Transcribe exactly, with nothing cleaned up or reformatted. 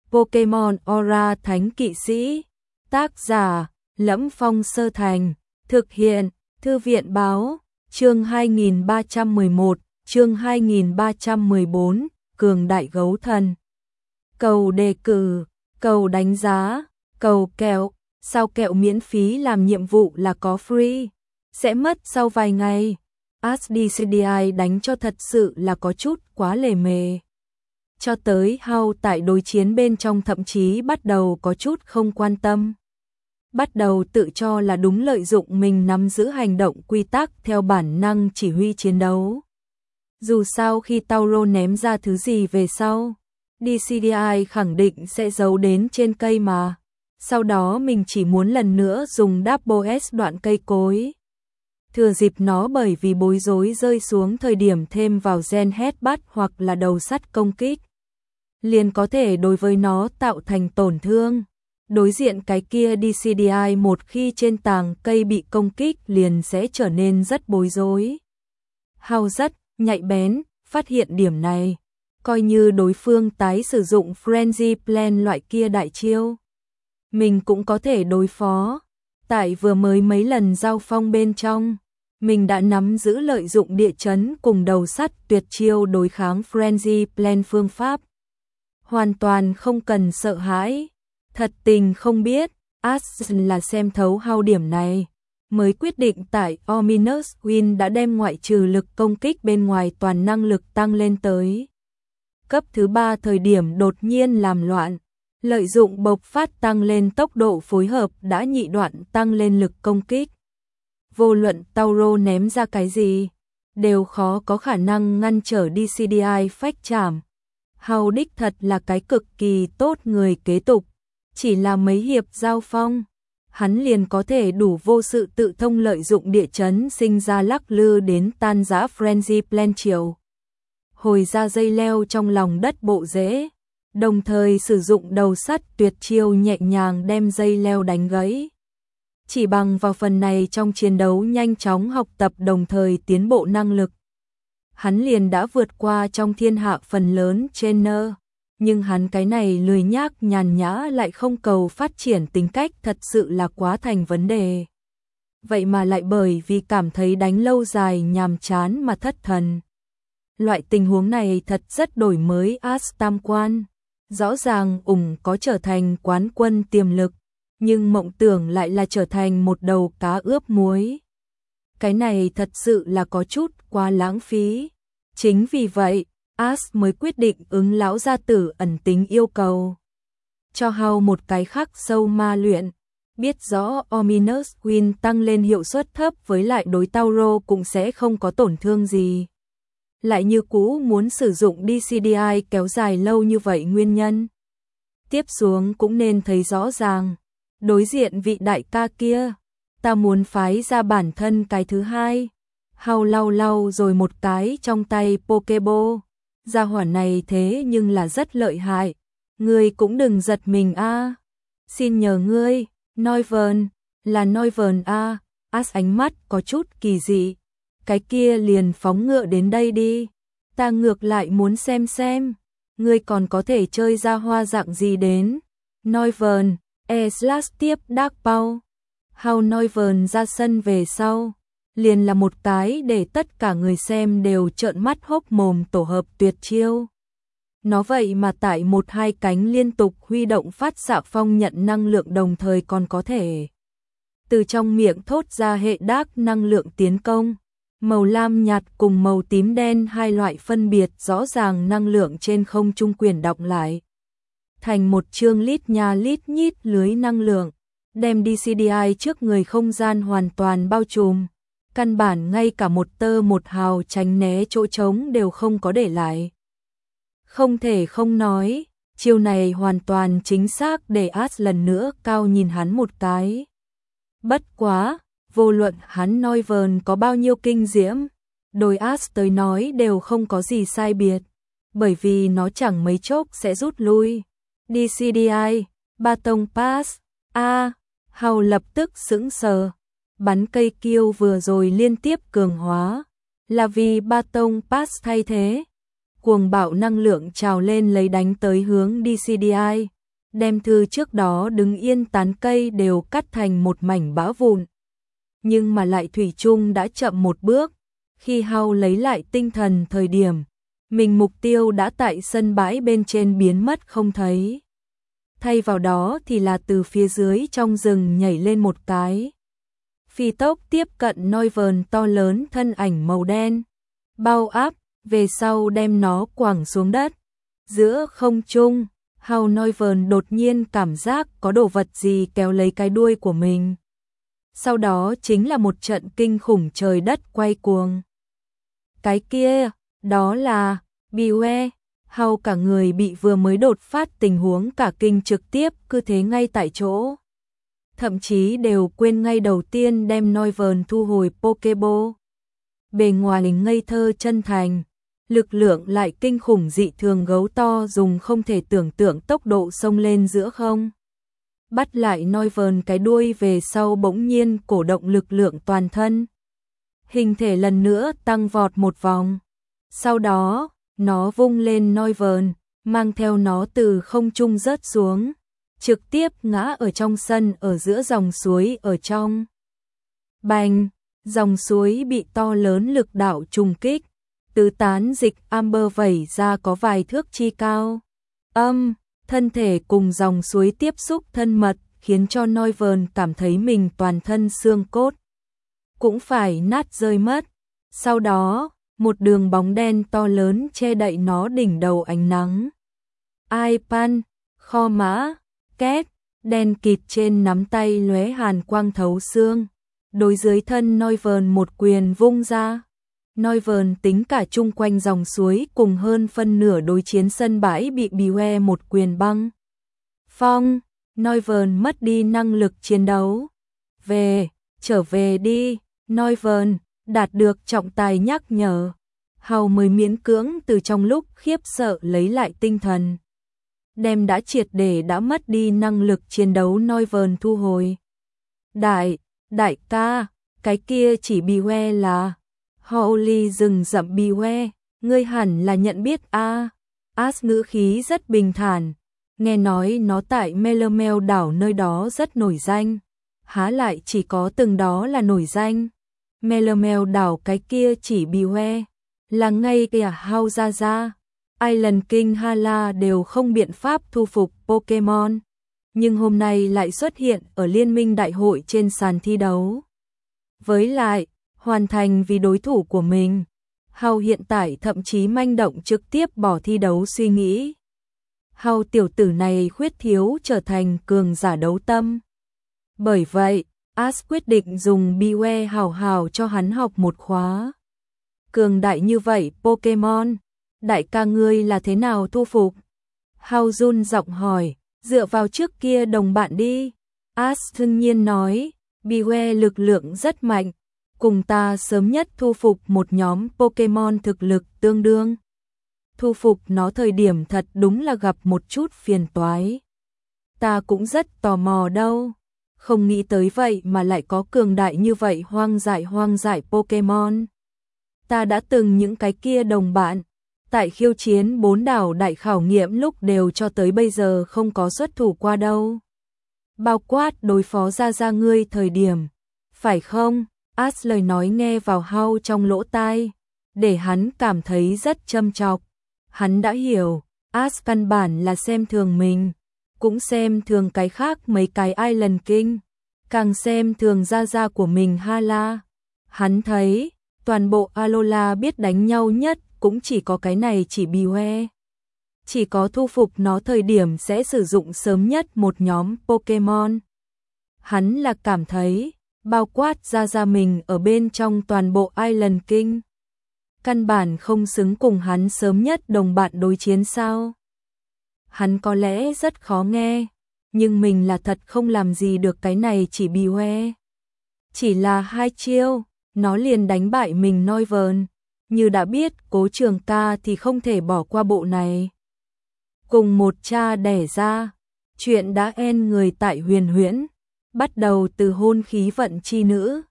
Pokemon Aura Thánh Kỵ Sĩ. Tác giả: Lẫm Phong Sơ Thành. Thực hiện: Thư viện báo. Chương hai nghìn ba trăm mười một, chương hai nghìn ba trăm mười bốn, Cường Đại Gấu Thần. Cầu đề cử, cầu đánh giá, cầu kẹo. Sao kẹo miễn phí làm nhiệm vụ là có free, sẽ mất sau vài ngày. Ash đê xê đê i đánh cho thật sự là có chút quá lề mề. Cho tới Hao tại đối chiến bên trong thậm chí bắt đầu có chút không quan tâm. Bắt đầu tự cho là đúng, lợi dụng mình nắm giữ hành động quy tắc theo bản năng chỉ huy chiến đấu. Dù sao khi Tauro ném ra thứ gì về sau, đê xê đê i khẳng định sẽ giấu đến trên cây mà. Sau đó mình chỉ muốn lần nữa dùng Double S đoạn cây cối. Thừa dịp nó bởi vì bối rối rơi xuống thời điểm thêm vào gen headbutt hoặc là đầu sắt công kích, liền có thể đối với nó tạo thành tổn thương. Đối diện cái kia đê xê đê i một khi trên tàng cây bị công kích liền sẽ trở nên rất bối rối. Hao rất nhạy bén, phát hiện điểm này. Coi như đối phương tái sử dụng Frenzy Plan loại kia đại chiêu, mình cũng có thể đối phó. Tại vừa mới mấy lần giao phong bên trong, mình đã nắm giữ lợi dụng địa chấn cùng đầu sắt tuyệt chiêu đối kháng Frenzy Plan phương pháp. Hoàn toàn không cần sợ hãi. Thật tình không biết, Ash là xem thấu Hao điểm này, mới quyết định tại Ominous Wind đã đem ngoại trừ lực công kích bên ngoài toàn năng lực tăng lên tới cấp thứ ba thời điểm đột nhiên làm loạn. Lợi dụng bộc phát tăng lên tốc độ phối hợp đã nhị đoạn tăng lên lực công kích. Vô luận Tauro ném ra cái gì, đều khó có khả năng ngăn trở đê xê đê i phách trảm. Hao đích thật là cái cực kỳ tốt người kế tục. Chỉ là mấy hiệp giao phong, hắn liền có thể đủ vô sự tự thông lợi dụng địa chấn sinh ra lắc lư đến tan rã Frenzy Plan chiều. Hồi ra dây leo trong lòng đất bộ rễ, đồng thời sử dụng đầu sắt tuyệt chiêu nhẹ nhàng đem dây leo đánh gãy. Chỉ bằng vào phần này trong chiến đấu nhanh chóng học tập đồng thời tiến bộ năng lực, hắn liền đã vượt qua trong thiên hạ phần lớn trainer. Nhưng hắn cái này lười nhác nhàn nhã lại không cầu phát triển tính cách thật sự là quá thành vấn đề. Vậy mà lại bởi vì cảm thấy đánh lâu dài nhàm chán mà thất thần. Loại tình huống này thật rất đổi mới Ash tam quan. Rõ ràng ủng có trở thành quán quân tiềm lực, nhưng mộng tưởng lại là trở thành một đầu cá ướp muối. Cái này thật sự là có chút quá lãng phí. Chính vì vậy, Ash mới quyết định ứng lão gia tử ẩn tính yêu cầu. Cho Hao một cái khắc sâu ma luyện. Biết rõ Ominous Wind tăng lên hiệu suất thấp với lại đối Tauro cũng sẽ không có tổn thương gì. Lại như cũ muốn sử dụng đê xê đê i kéo dài lâu như vậy nguyên nhân. Tiếp xuống cũng nên thấy rõ ràng. Đối diện vị đại ca kia, ta muốn phái ra bản thân cái thứ hai. Hao lau lau rồi một cái trong tay Pokeball. Gia hỏa này thế nhưng là rất lợi hại. Ngươi cũng đừng giật mình a. À. Xin nhờ ngươi, Noivern, là Noivern a. À. Ash ánh mắt có chút kỳ dị. Cái kia liền phóng ngựa đến đây đi. Ta ngược lại muốn xem xem, ngươi còn có thể chơi ra hoa dạng gì đến. Noivern, e slash tiếp Dark Paw. Hao Noivern ra sân về sau, liền là một cái để tất cả người xem đều trợn mắt hốc mồm tổ hợp tuyệt chiêu. Nó vậy mà tại một hai cánh liên tục huy động phát xạ phong nhận năng lượng đồng thời còn có thể từ trong miệng thốt ra hệ đác năng lượng tiến công. Màu lam nhạt cùng màu tím đen hai loại phân biệt rõ ràng năng lượng trên không trung quyển đọng lại. Thành một chương lít nha lít nhít lưới năng lượng, đem đê xê đê i trước người không gian hoàn toàn bao trùm. Căn bản ngay cả một tơ một hào tránh né chỗ trống đều không có để lại. Không thể không nói, chiêu này hoàn toàn chính xác để Ash lần nữa cao nhìn hắn một cái. Bất quá, vô luận hắn Noivern có bao nhiêu kinh diễm, đối Ash tới nói đều không có gì sai biệt, bởi vì nó chẳng mấy chốc sẽ rút lui. đê xê đê i, Baton Pass, a, à, Hao lập tức sững sờ. Bắn cây kiêu vừa rồi liên tiếp cường hóa, là vì Baton Pass thay thế. Cuồng bạo năng lượng trào lên lấy đánh tới hướng đê xê đê i, đem thư trước đó đứng yên tán cây đều cắt thành một mảnh bã vụn. Nhưng mà lại thủy chung đã chậm một bước, khi Hao lấy lại tinh thần thời điểm, mình mục tiêu đã tại sân bãi bên trên biến mất không thấy. Thay vào đó thì là từ phía dưới trong rừng nhảy lên một cái. Phi tốc tiếp cận Noivern to lớn thân ảnh màu đen, bao áp, về sau đem nó quẳng xuống đất. Giữa không trung, Hao Noivern đột nhiên cảm giác có đồ vật gì kéo lấy cái đuôi của mình. Sau đó chính là một trận kinh khủng trời đất quay cuồng. Cái kia, đó là Beware. Hao cả người bị vừa mới đột phát tình huống cả kinh trực tiếp cứ thế ngay tại chỗ. Thậm chí đều quên ngay đầu tiên đem Noivern thu hồi Pokeball. Bề ngoài ngây thơ chân thành, lực lượng lại kinh khủng dị thường gấu to dùng không thể tưởng tượng tốc độ xông lên giữa không. Bắt lại Noivern cái đuôi về sau bỗng nhiên cổ động lực lượng toàn thân. Hình thể lần nữa tăng vọt một vòng. Sau đó, nó vung lên Noivern, mang theo nó từ không trung rớt xuống, trực tiếp ngã ở trong sân ở giữa dòng suối ở trong. Bành, dòng suối bị to lớn lực đạo trùng kích, tứ tán dịch amber vẩy ra có vài thước chi cao. Âm, thân thể cùng dòng suối tiếp xúc thân mật, khiến cho Noivern cảm thấy mình toàn thân xương cốt cũng phải nát rơi mất. Sau đó, một đường bóng đen to lớn che đậy nó đỉnh đầu ánh nắng. Ai pan, kho mã, két, đen kịt trên nắm tay lóe hàn quang thấu xương. Đối dưới thân Noivern một quyền vung ra. Noivern tính cả chung quanh dòng suối cùng hơn phân nửa đối chiến sân bãi bị Beware một quyền băng. Phong, Noivern mất đi năng lực chiến đấu. Về, trở về đi, Noivern, đạt được trọng tài nhắc nhở. Hao mới miễn cưỡng từ trong lúc khiếp sợ lấy lại tinh thần. Đem đã triệt để đã mất đi năng lực chiến đấu Noivern thu hồi. Đại, đại ca, cái kia chỉ Beware là... Holy rừng rậm Beware, ngươi hẳn là nhận biết a. À. As ngữ khí rất bình thản, nghe nói nó tại Melamel đảo nơi đó rất nổi danh. Há lại chỉ có từng đó là nổi danh. Melamel đảo cái kia chỉ Beware, là ngay kìa Hao ra ra. Island King Hala đều không biện pháp thu phục Pokemon, nhưng hôm nay lại xuất hiện ở liên minh đại hội trên sàn thi đấu. Với lại, hoàn thành vì đối thủ của mình. Hao hiện tại thậm chí manh động trực tiếp bỏ thi đấu suy nghĩ. Hao tiểu tử này khuyết thiếu trở thành cường giả đấu tâm. Bởi vậy, Ash quyết định dùng Beware hào hào cho hắn học một khóa. Cường đại như vậy Pokemon, đại ca ngươi là thế nào thu phục? Hao run giọng hỏi, dựa vào trước kia đồng bạn đi. Ash thương nhiên nói, Beware lực lượng rất mạnh. Cùng ta sớm nhất thu phục một nhóm Pokemon thực lực tương đương. Thu phục nó thời điểm thật đúng là gặp một chút phiền toái. Ta cũng rất tò mò đâu. Không nghĩ tới vậy mà lại có cường đại như vậy hoang dại hoang dại Pokemon. Ta đã từng những cái kia đồng bạn. Tại khiêu chiến bốn đảo đại khảo nghiệm lúc đều cho tới bây giờ không có xuất thủ qua đâu. Bao quát đối phó ra ra ngươi thời điểm. Phải không? Ash lời nói nghe vào Hao trong lỗ tai, để hắn cảm thấy rất châm chọc. Hắn đã hiểu, Ash căn bản là xem thường mình, cũng xem thường cái khác mấy cái Island King, càng xem thường gia gia của mình Hala. Hắn thấy, toàn bộ Alola biết đánh nhau nhất cũng chỉ có cái này chỉ Beware. Chỉ có thu phục nó thời điểm sẽ sử dụng sớm nhất một nhóm Pokemon. Hắn là cảm thấy, bao quát ra ra mình ở bên trong toàn bộ Island King. Căn bản không xứng cùng hắn sớm nhất đồng bạn đối chiến sao. Hắn có lẽ rất khó nghe, nhưng mình là thật không làm gì được cái này chỉ Beware. Chỉ là hai chiêu, nó liền đánh bại mình Noivern. Như đã biết Cố Trường ca thì không thể bỏ qua bộ này. Cùng một cha đẻ ra, chuyện đã en người tại huyền huyễn. Bắt đầu từ hôn khí vận chi nữ,